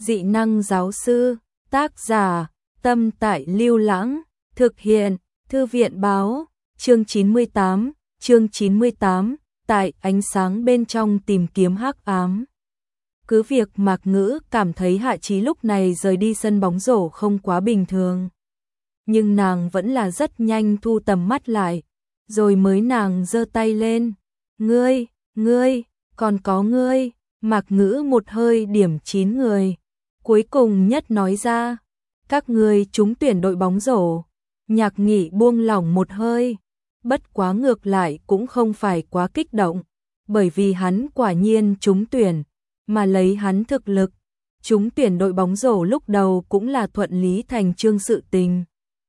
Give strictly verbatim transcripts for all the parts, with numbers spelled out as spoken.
Dị năng giáo sư, tác giả, Tâm Tại Lưu Lãng, thực hiện, Thư viện báo, chương chín mươi tám, chương chín mươi tám, tại ánh sáng bên trong tìm kiếm hắc ám. Cứ việc Mạc Ngữ cảm thấy Hạ Chí lúc này rời đi sân bóng rổ không quá bình thường. Nhưng nàng vẫn là rất nhanh thu tầm mắt lại, rồi mới nàng giơ tay lên. Ngươi, ngươi, còn có ngươi, Mạc Ngữ một hơi điểm chín người. Cuối cùng nhất nói ra, các ngươi trúng tuyển đội bóng rổ. Nhạc Nghị buông lỏng một hơi, bất quá ngược lại cũng không phải quá kích động, bởi vì hắn quả nhiên trúng tuyển, mà lấy hắn thực lực, trúng tuyển đội bóng rổ lúc đầu cũng là thuận lý thành chương sự tình.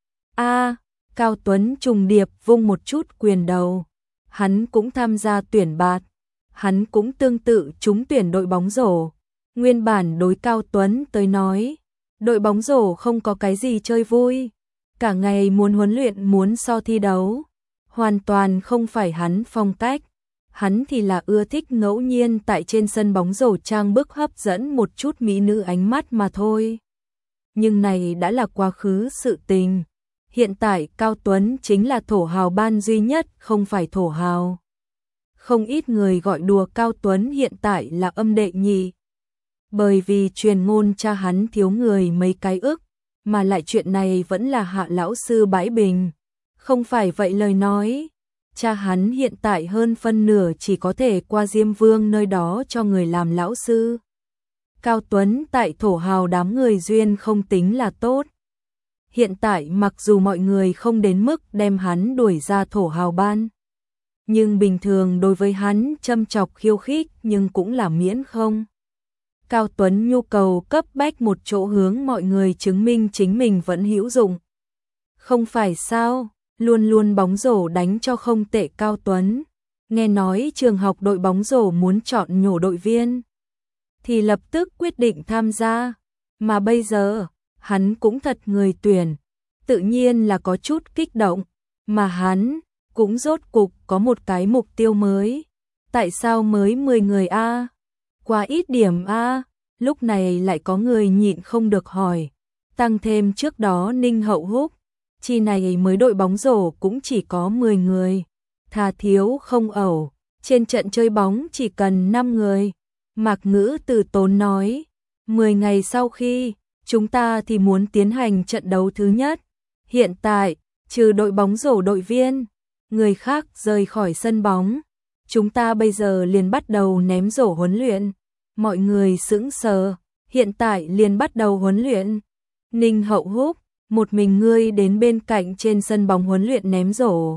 A, Cao Tuấn trùng điệp vung một chút quyền đầu, hắn cũng tham gia tuyển bạt, hắn cũng tương tự trúng tuyển đội bóng rổ. Nguyên bản đối Cao Tuấn tới nói, đội bóng rổ không có cái gì chơi vui, cả ngày muốn huấn luyện muốn so thi đấu, hoàn toàn không phải hắn phong cách. Hắn thì là ưa thích ngẫu nhiên tại trên sân bóng rổ trang bức hấp dẫn một chút mỹ nữ ánh mắt mà thôi. Nhưng này đã là quá khứ sự tình. Hiện tại Cao Tuấn chính là thổ hào ban duy nhất không phải thổ hào. Không ít người gọi đùa Cao Tuấn hiện tại là âm đệ nhị. Bởi vì truyền ngôn cha hắn thiếu người mấy cái ức, mà lại chuyện này vẫn là Hạ lão sư bãi bình. Không phải vậy lời nói, cha hắn hiện tại hơn phân nửa chỉ có thể qua Diêm Vương nơi đó cho người làm lão sư. Cao Tuấn tại thổ hào đám người duyên không tính là tốt. Hiện tại mặc dù mọi người không đến mức đem hắn đuổi ra thổ hào ban, nhưng bình thường đối với hắn châm chọc khiêu khích nhưng cũng là miễn không. Cao Tuấn nhu cầu cấp bách một chỗ hướng mọi người chứng minh chính mình vẫn hữu dụng. Không phải sao, luôn luôn bóng rổ đánh cho không tệ Cao Tuấn. Nghe nói trường học đội bóng rổ muốn chọn nhổ đội viên, thì lập tức quyết định tham gia. Mà bây giờ, hắn cũng thật người tuyển, tự nhiên là có chút kích động. Mà hắn cũng rốt cục có một cái mục tiêu mới. Tại sao mới mười người a? Quá ít điểm a? Lúc này lại có người nhịn không được hỏi. Tăng thêm trước đó Ninh Hậu Húc, chi này mới đội bóng rổ cũng chỉ có mười người. Thà thiếu không ẩu, trên trận chơi bóng chỉ cần năm người. Mạc Ngữ từ tốn nói, mười ngày sau khi, chúng ta thì muốn tiến hành trận đấu thứ nhất. Hiện tại, trừ đội bóng rổ đội viên, người khác rời khỏi sân bóng. Chúng ta bây giờ liền bắt đầu ném rổ huấn luyện. Mọi người sững sờ, hiện tại liền bắt đầu huấn luyện. Ninh Hậu Húc, một mình ngươi đến bên cạnh trên sân bóng huấn luyện ném rổ.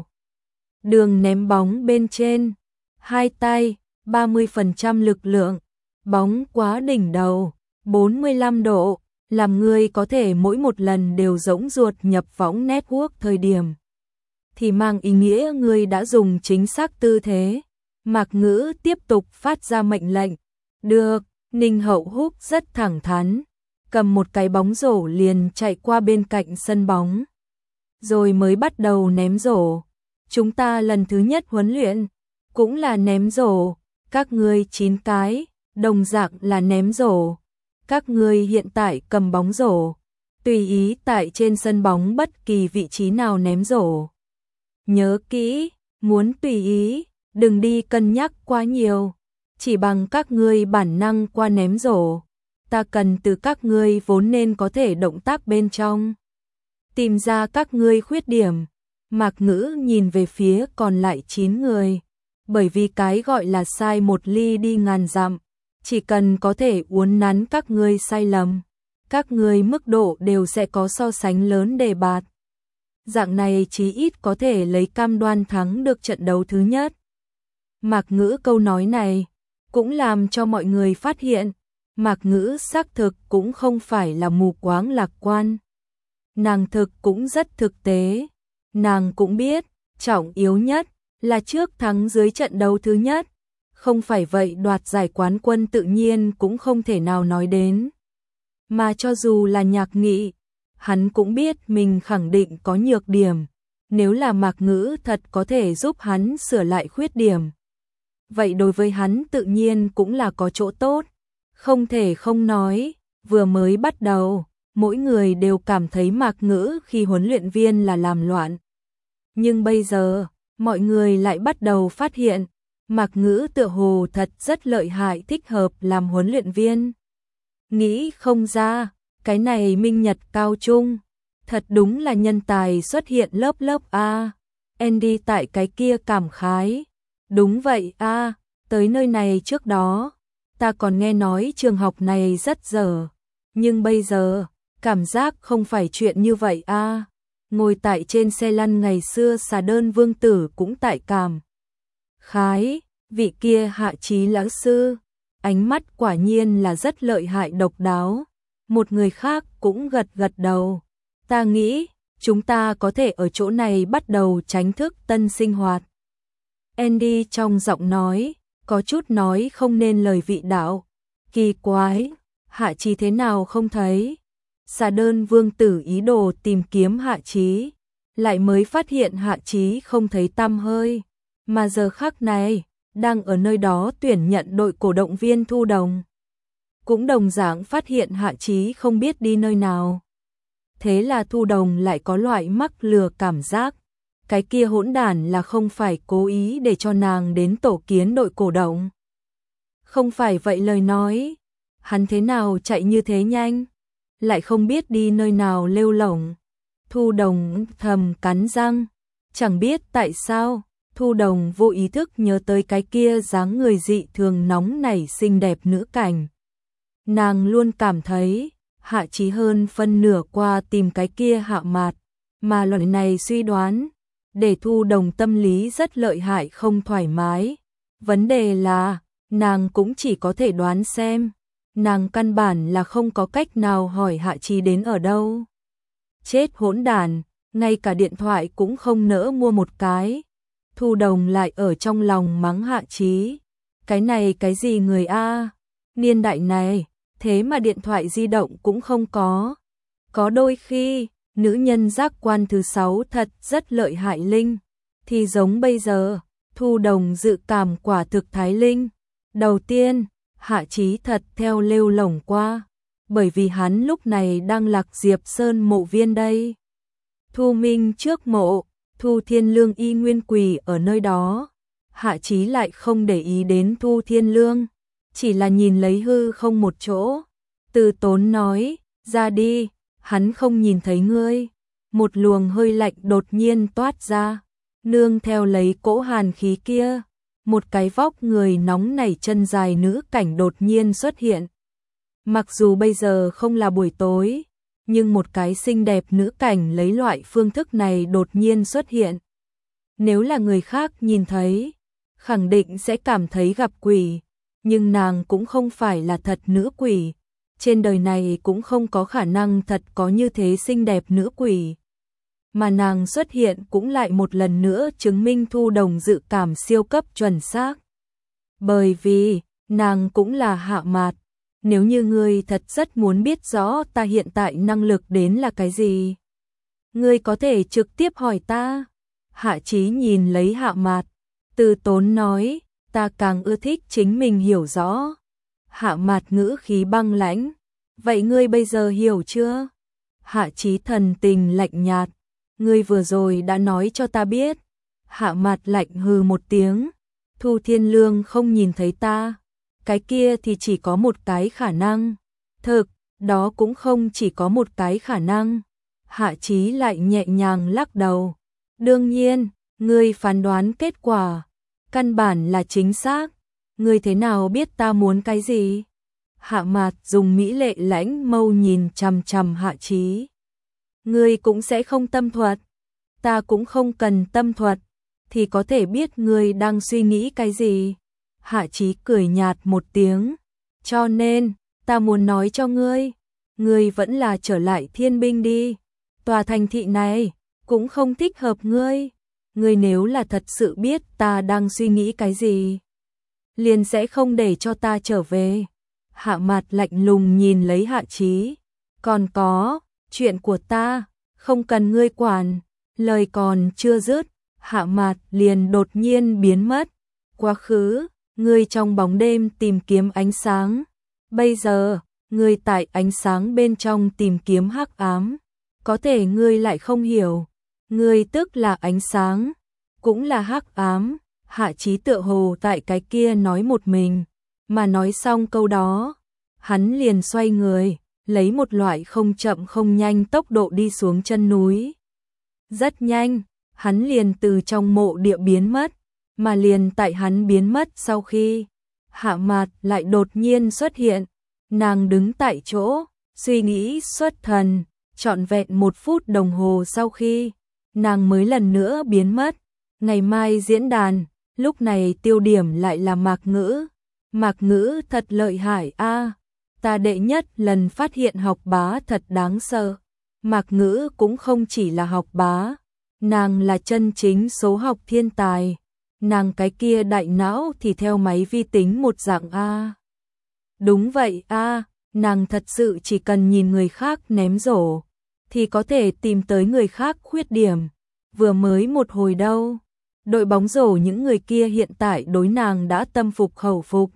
Đường ném bóng bên trên, hai tay, ba mươi phần trăm lực lượng, bóng quá đỉnh đầu, bốn mươi lăm độ, làm ngươi có thể mỗi một lần đều giống ruột nhập võng network thời điểm. Thì mang ý nghĩa ngươi đã dùng chính xác tư thế. Mạc Ngữ tiếp tục phát ra mệnh lệnh. Được, Ninh Hậu Húc rất thẳng thắn, cầm một cái bóng rổ liền chạy qua bên cạnh sân bóng. Rồi mới bắt đầu ném rổ. Chúng ta lần thứ nhất huấn luyện, cũng là ném rổ. Các ngươi chín cái, đồng dạng là ném rổ. Các ngươi hiện tại cầm bóng rổ, tùy ý tại trên sân bóng bất kỳ vị trí nào ném rổ. Nhớ kỹ, muốn tùy ý, đừng đi cân nhắc quá nhiều. Chỉ bằng các ngươi bản năng qua ném rổ, ta cần từ các ngươi vốn nên có thể động tác bên trong tìm ra các ngươi khuyết điểm. Mạc Ngữ nhìn về phía còn lại chín người, bởi vì cái gọi là sai một ly đi ngàn dặm, chỉ cần có thể uốn nắn các ngươi sai lầm, các ngươi mức độ đều sẽ có so sánh lớn đề bạt. Dạng này chí ít có thể lấy cam đoan thắng được trận đấu thứ nhất. Mạc Ngữ câu nói này cũng làm cho mọi người phát hiện, Mạc Ngữ xác thực cũng không phải là mù quáng lạc quan. Nàng thực cũng rất thực tế, nàng cũng biết, trọng yếu nhất là trước thắng dưới trận đấu thứ nhất, không phải vậy đoạt giải quán quân tự nhiên cũng không thể nào nói đến. Mà cho dù là Nhạc Nghị, hắn cũng biết mình khẳng định có nhược điểm, nếu là Mạc Ngữ thật có thể giúp hắn sửa lại khuyết điểm, vậy đối với hắn tự nhiên cũng là có chỗ tốt. Không thể không nói, Vừa mới bắt đầu, mỗi người đều cảm thấy Mạc Ngữ khi huấn luyện viên là làm loạn. Nhưng bây giờ, mọi người lại bắt đầu phát hiện, Mạc Ngữ tựa hồ thật rất lợi hại, thích hợp làm huấn luyện viên. Nghĩ không ra, cái này minh nhật cao trung, thật đúng là nhân tài xuất hiện lớp lớp A. Andy tại cái kia cảm khái. Đúng vậy a, tới nơi này trước đó, ta còn nghe nói trường học này rất dở. Nhưng bây giờ, cảm giác không phải chuyện như vậy a. Ngồi tại trên xe lăn ngày xưa Xà Đơn Vương Tử cũng tại cảm khái, vị kia Hạ Chí lão sư, ánh mắt quả nhiên là rất lợi hại độc đáo. Một người khác cũng gật gật đầu. Ta nghĩ, chúng ta có thể ở chỗ này bắt đầu tránh thức tân sinh hoạt. Andy trong giọng nói, có chút nói không nên lời vị đạo. Kỳ quái, Hạ Chí thế nào không thấy? Xà Đơn Vương Tử ý đồ tìm kiếm Hạ Chí, lại mới phát hiện Hạ Chí không thấy tăm hơi, mà giờ khắc này, đang ở nơi đó tuyển nhận đội cổ động viên Thu Đồng. Cũng đồng dạng phát hiện Hạ Chí không biết đi nơi nào. Thế là Thu Đồng lại có loại mắc lừa cảm giác, cái kia hỗn đản là không phải cố ý để cho nàng đến tổ kiến đội cổ động. Không phải vậy lời nói, hắn thế nào chạy như thế nhanh, lại không biết đi nơi nào lêu lổng. Thu Đồng thầm cắn răng, chẳng biết tại sao, Thu Đồng vô ý thức nhớ tới cái kia dáng người dị thường nóng nảy xinh đẹp nữ cảnh. Nàng luôn cảm thấy, Hạ Chí hơn phân nửa qua tìm cái kia Hạ Mạt, mà loại này suy đoán, để Thu Đồng tâm lý rất lợi hại không thoải mái. Vấn đề là, nàng cũng chỉ có thể đoán xem, nàng căn bản là không có cách nào hỏi Hạ Chí đến ở đâu. Chết hỗn đản, ngay cả điện thoại cũng không nỡ mua một cái. Thu Đồng lại ở trong lòng mắng Hạ Chí, cái này cái gì người a, niên đại này, thế mà điện thoại di động cũng không có. Có đôi khi, nữ nhân giác quan thứ sáu thật rất lợi hại linh, thì giống bây giờ, Thu Đồng dự cảm quả thực thái linh. Đầu tiên, Hạ Chí thật theo lêu lổng qua, bởi vì hắn lúc này đang Lạc Diệp Sơn mộ viên đây. Thu Minh trước mộ, Thu Thiên Lương y nguyên quỳ ở nơi đó. Hạ Chí lại không để ý đến Thu Thiên Lương, chỉ là nhìn lấy hư không một chỗ. Từ Tốn nói, ra đi, hắn không nhìn thấy ngươi. Một luồng hơi lạnh đột nhiên toát ra, nương theo lấy cỗ hàn khí kia, một cái vóc người nóng nảy chân dài nữ cảnh đột nhiên xuất hiện. Mặc dù bây giờ không là buổi tối, nhưng một cái xinh đẹp nữ cảnh lấy loại phương thức này đột nhiên xuất hiện. Nếu là người khác nhìn thấy, khẳng định sẽ cảm thấy gặp quỷ, nhưng nàng cũng không phải là thật nữ quỷ. Trên đời này cũng không có khả năng thật có như thế xinh đẹp nữ quỷ. Mà nàng xuất hiện cũng lại một lần nữa chứng minh Thu Đồng dự cảm siêu cấp chuẩn xác. Bởi vì, nàng cũng là Hạ Mạt. Nếu như ngươi thật rất muốn biết rõ ta hiện tại năng lực đến là cái gì, ngươi có thể trực tiếp hỏi ta. Hạ Chí nhìn lấy Hạ Mạt, Từ Tốn nói, ta càng ưa thích chính mình hiểu rõ. Hạ Mạt ngữ khí băng lãnh, vậy ngươi bây giờ hiểu chưa? Hạ Chí thần tình lạnh nhạt, ngươi vừa rồi đã nói cho ta biết. Hạ Mạt lạnh hừ một tiếng, Thu Thiên Lương không nhìn thấy ta, cái kia thì chỉ có một cái khả năng. Thực, đó cũng không chỉ có một cái khả năng. Hạ Chí lại nhẹ nhàng lắc đầu. Đương nhiên, ngươi phán đoán kết quả, căn bản là chính xác. Ngươi thế nào biết ta muốn cái gì? Hạ Mạt dùng mỹ lệ lãnh mâu nhìn chằm chằm Hạ Chí. Ngươi cũng sẽ không tâm thuật. Ta cũng không cần tâm thuật, thì có thể biết ngươi đang suy nghĩ cái gì. Hạ Chí cười nhạt một tiếng, cho nên, ta muốn nói cho ngươi, ngươi vẫn là trở lại thiên binh đi. Tòa thành thị này, cũng không thích hợp ngươi. Ngươi nếu là thật sự biết ta đang suy nghĩ cái gì, liền sẽ không để cho ta trở về. Hạ Mạt lạnh lùng nhìn lấy Hạ Chí. Còn có, chuyện của ta, không cần ngươi quản. Lời còn chưa dứt, Hạ Mạt liền đột nhiên biến mất. Quá khứ, ngươi trong bóng đêm tìm kiếm ánh sáng. Bây giờ, ngươi tại ánh sáng bên trong tìm kiếm hắc ám, có thể ngươi lại không hiểu, ngươi tức là ánh sáng, cũng là hắc ám. Hạ Chí tựa hồ tại cái kia nói một mình, mà nói xong câu đó, hắn liền xoay người, lấy một loại không chậm không nhanh tốc độ đi xuống chân núi. Rất nhanh, hắn liền từ trong mộ địa biến mất, mà liền tại hắn biến mất sau khi, Hạ Mạt lại đột nhiên xuất hiện, nàng đứng tại chỗ, suy nghĩ xuất thần, trọn vẹn một phút đồng hồ sau khi, nàng mới lần nữa biến mất. Ngày mai diễn đàn, lúc này tiêu điểm lại là Mạc Ngữ. Mạc Ngữ thật lợi hại a, ta đệ nhất lần phát hiện học bá thật đáng sợ. Mạc Ngữ cũng không chỉ là học bá, nàng là chân chính số học thiên tài, nàng cái kia đại não thì theo máy vi tính một dạng a. Đúng vậy a, nàng thật sự chỉ cần nhìn người khác ném rổ thì có thể tìm tới người khác khuyết điểm. Vừa mới một hồi đâu, đội bóng rổ những người kia hiện tại đối nàng đã tâm phục khẩu phục.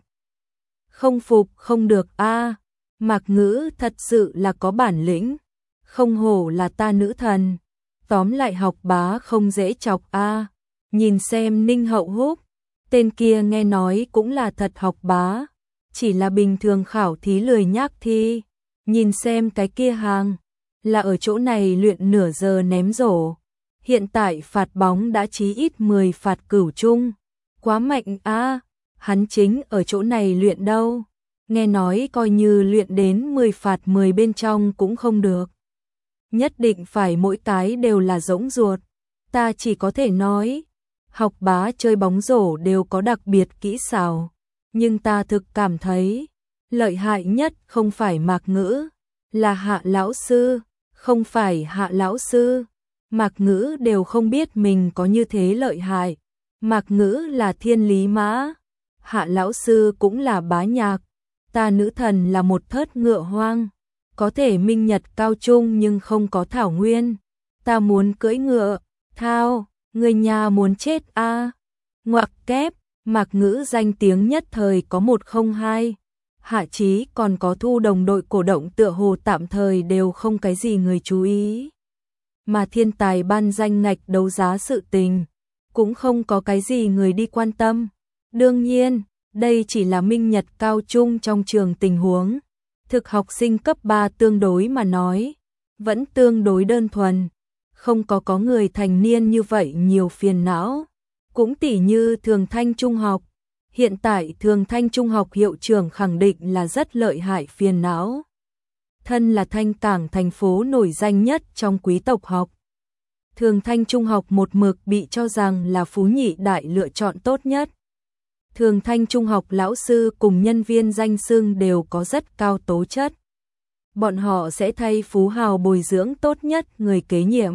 Không phục không được a, Mạc Ngữ thật sự là có bản lĩnh, không hổ là ta nữ thần. Tóm lại học bá không dễ chọc a. Nhìn xem Ninh Hậu Húc, tên kia nghe nói cũng là thật học bá, chỉ là bình thường khảo thí lười nhác thi. Nhìn xem cái kia hàng, là ở chỗ này luyện nửa giờ ném rổ. Hiện tại phạt bóng đã chí ít mười phạt cửu chung. Quá mạnh a, hắn chính ở chỗ này luyện đâu. Nghe nói coi như luyện đến mười phạt mười bên trong cũng không được. Nhất định phải mỗi cái đều là rỗng ruột. Ta chỉ có thể nói, học bá chơi bóng rổ đều có đặc biệt kỹ xảo. Nhưng ta thực cảm thấy, lợi hại nhất không phải Mạc Ngữ, là Hạ lão sư, không phải Hạ lão sư. Mạc Ngữ đều không biết mình có như thế lợi hại. Mạc Ngữ là thiên lý mã, Hạ lão sư cũng là bá nhạc. Ta nữ thần là một thớt ngựa hoang, có thể minh nhật cao trung nhưng không có thảo nguyên. Ta muốn cưỡi ngựa, thao, người nhà muốn chết a. À. Ngoặc kép, Mạc Ngữ danh tiếng nhất thời có một không hai. Hạ Chí còn có Thu đồng đội cổ động tựa hồ tạm thời đều không cái gì người chú ý. Mà thiên tài ban danh ngạch đấu giá sự tình, cũng không có cái gì người đi quan tâm. Đương nhiên, đây chỉ là minh nhật cao trung trong trường tình huống. Thực học sinh cấp ba tương đối mà nói, vẫn tương đối đơn thuần, không có có người thành niên như vậy nhiều phiền não. Cũng tỉ như Thường Thanh Trung học, hiện tại Thường Thanh Trung học hiệu trưởng khẳng định là rất lợi hại phiền não. Thân là Thanh Cảng thành phố nổi danh nhất trong quý tộc học. Thường Thanh Trung học một mực bị cho rằng là phú nhị đại lựa chọn tốt nhất. Thường Thanh Trung học lão sư cùng nhân viên danh xưng đều có rất cao tố chất. Bọn họ sẽ thay phú hào bồi dưỡng tốt nhất người kế nhiệm.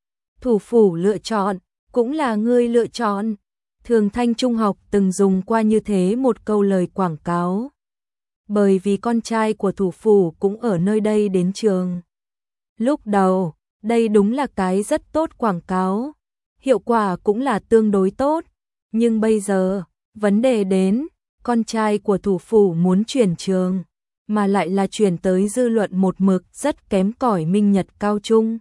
Thủ phủ lựa chọn, cũng là người lựa chọn. Thường Thanh Trung học từng dùng qua như thế một câu lời quảng cáo. Bởi vì con trai của thủ phủ cũng ở nơi đây đến trường. Lúc đầu, đây đúng là cái rất tốt quảng cáo. Hiệu quả cũng là tương đối tốt. Nhưng bây giờ, vấn đề đến, con trai của thủ phủ muốn chuyển trường, mà lại là chuyển tới dư luận một mực rất kém cỏi minh nhật cao trung.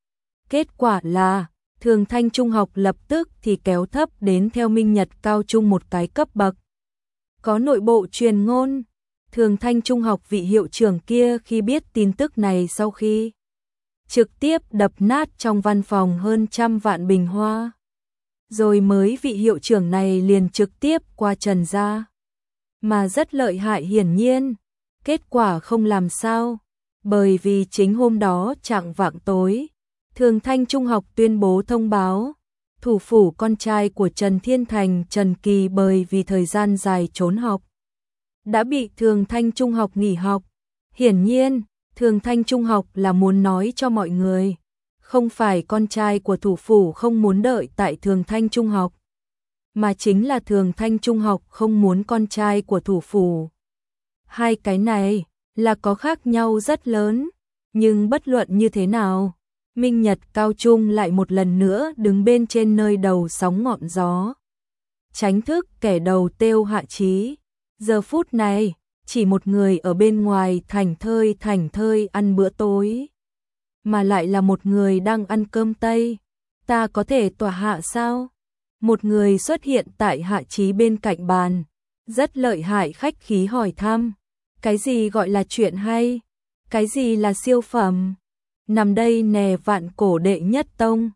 Kết quả là, Thường Thanh Trung học lập tức thì kéo thấp đến theo minh nhật cao trung một cái cấp bậc. Có nội bộ truyền ngôn, Thường Thanh Trung học vị hiệu trưởng kia khi biết tin tức này sau khi trực tiếp đập nát trong văn phòng hơn trăm vạn bình hoa. Rồi mới vị hiệu trưởng này liền trực tiếp qua trần ra. Mà rất lợi hại hiển nhiên, kết quả không làm sao, bởi vì chính hôm đó chạng vạng tối, Thường Thanh Trung học tuyên bố thông báo, thủ phủ con trai của Trần Thiên Thành Trần Kỳ bởi vì thời gian dài trốn học, đã bị Thường Thanh Trung học nghỉ học. Hiển nhiên, Thường Thanh Trung học là muốn nói cho mọi người, không phải con trai của thủ phủ không muốn đợi tại Thường Thanh Trung học, mà chính là Thường Thanh Trung học không muốn con trai của thủ phủ. Hai cái này là có khác nhau rất lớn, nhưng bất luận như thế nào, minh nhật cao trung lại một lần nữa đứng bên trên nơi đầu sóng ngọn gió. Tránh thức kẻ đầu têu Hạ Chí. Giờ phút này, chỉ một người ở bên ngoài thảnh thơi thảnh thơi ăn bữa tối, mà lại là một người đang ăn cơm Tây, ta có thể tọa hạ sao? Một người xuất hiện tại Hạ Chí bên cạnh bàn, rất lợi hại khách khí hỏi thăm, cái gì gọi là chuyện hay? Cái gì là siêu phẩm? Nằm đây nè Vạn Cổ đệ nhất tông,